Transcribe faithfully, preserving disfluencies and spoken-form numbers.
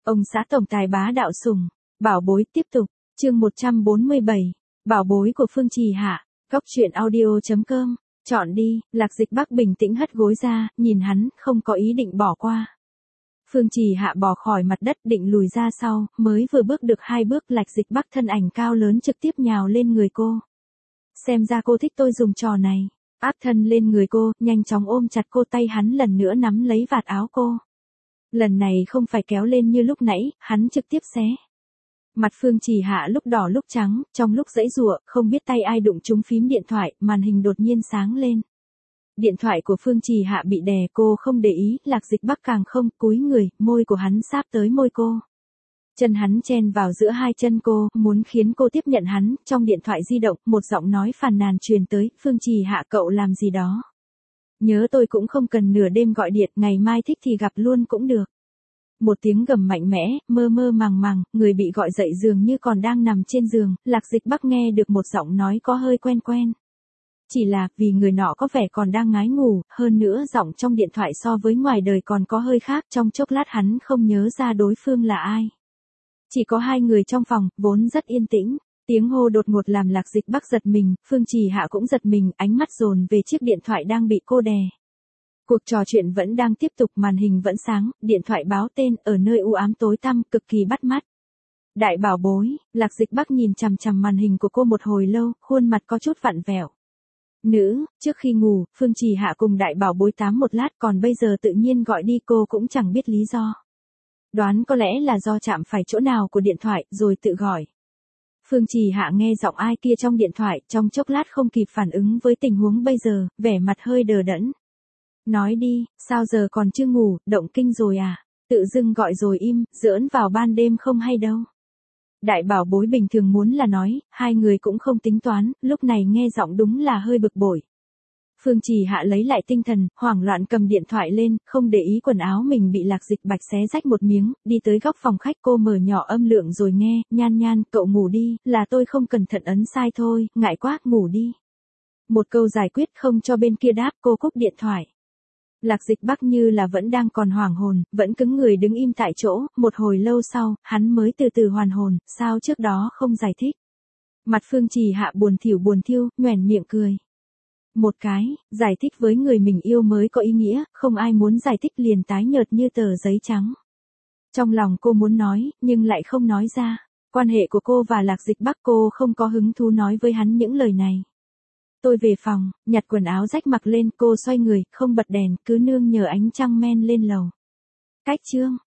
Ông xã tổng tài bá đạo sủng, bảo bối tiếp tục, chương một trăm bốn mươi bảy, bảo bối của Phương Trì Hạ, góc truyện audio.com, chọn đi, Lạc Dịch Bắc bình tĩnh hất gối ra, nhìn hắn, không có ý định bỏ qua. Phương Trì Hạ bò khỏi mặt đất định lùi ra sau, mới vừa bước được hai bước Lạc Dịch Bắc thân ảnh cao lớn trực tiếp nhào lên người cô. Xem ra cô thích tôi dùng trò này, áp thân lên người cô, nhanh chóng ôm chặt cô, tay hắn lần nữa nắm lấy vạt áo cô. Lần này không phải kéo lên như lúc nãy, hắn trực tiếp xé. Mặt Phương Trì Hạ lúc đỏ lúc trắng, trong lúc giãy giụa, không biết tay ai đụng trúng phím điện thoại, màn hình đột nhiên sáng lên. Điện thoại của Phương Trì Hạ bị đè, cô không để ý, Lạc Dịch Bắc càng không, cúi người, môi của hắn sáp tới môi cô. Chân hắn chen vào giữa hai chân cô, muốn khiến cô tiếp nhận hắn. Trong điện thoại di động, một giọng nói phàn nàn truyền tới, Phương Trì Hạ cậu làm gì đó. Nhớ tôi cũng không cần nửa đêm gọi điện, ngày mai thích thì gặp luôn cũng được. Một tiếng gầm mạnh mẽ, mơ mơ màng màng, người bị gọi dậy dường như còn đang nằm trên giường, Lạc Dịch Bắc nghe được một giọng nói có hơi quen quen. Chỉ là, vì người nọ có vẻ còn đang ngái ngủ, hơn nữa giọng trong điện thoại so với ngoài đời còn có hơi khác, trong chốc lát hắn không nhớ ra đối phương là ai. Chỉ có hai người trong phòng, vốn rất yên tĩnh. Tiếng hô đột ngột làm Lạc Dịch Bắc giật mình, Phương Trì Hạ cũng giật mình, ánh mắt dồn về chiếc điện thoại đang bị cô đè. Cuộc trò chuyện vẫn đang tiếp tục, màn hình vẫn sáng, điện thoại báo tên, ở nơi u ám tối tăm, cực kỳ bắt mắt. Đại bảo bối, Lạc Dịch Bắc nhìn chằm chằm màn hình của cô một hồi lâu, khuôn mặt có chút vặn vẹo. Nữ, trước khi ngủ, Phương Trì Hạ cùng đại bảo bối tám một lát, còn bây giờ tự nhiên gọi đi cô cũng chẳng biết lý do. Đoán có lẽ là do chạm phải chỗ nào của điện thoại, rồi tự gọi. Phương Trì Hạ nghe giọng ai kia trong điện thoại, trong chốc lát không kịp phản ứng với tình huống bây giờ, vẻ mặt hơi đờ đẫn. Nói đi, sao giờ còn chưa ngủ, động kinh rồi à? Tự dưng gọi rồi im, giỡn vào ban đêm không hay đâu. Đại bảo bối bình thường muốn là nói, hai người cũng không tính toán, lúc này nghe giọng đúng là hơi bực bội. Phương Trì Hạ lấy lại tinh thần, hoảng loạn cầm điện thoại lên, không để ý quần áo mình bị Lạc Dịch Bạch xé rách một miếng, đi tới góc phòng khách, cô mở nhỏ âm lượng rồi nghe, nhan nhan, cậu ngủ đi, là tôi không cẩn thận ấn sai thôi, ngại quá, ngủ đi. Một câu giải quyết không cho bên kia đáp, cô cúp điện thoại. Lạc Dịch Bắc như là vẫn đang còn hoảng hồn, vẫn cứng người đứng im tại chỗ, một hồi lâu sau, hắn mới từ từ hoàn hồn, sao trước đó không giải thích. Mặt Phương Trì Hạ buồn thỉu buồn thiu, nhoẻn miệng cười. Một cái, giải thích với người mình yêu mới có ý nghĩa, không ai muốn giải thích liền tái nhợt như tờ giấy trắng. Trong lòng cô muốn nói, nhưng lại không nói ra. Quan hệ của cô và Lạc Dịch Bắc, cô không có hứng thú nói với hắn những lời này. Tôi về phòng, nhặt quần áo rách mặc lên, cô xoay người, không bật đèn, cứ nương nhờ ánh trăng men lên lầu. Cách chương,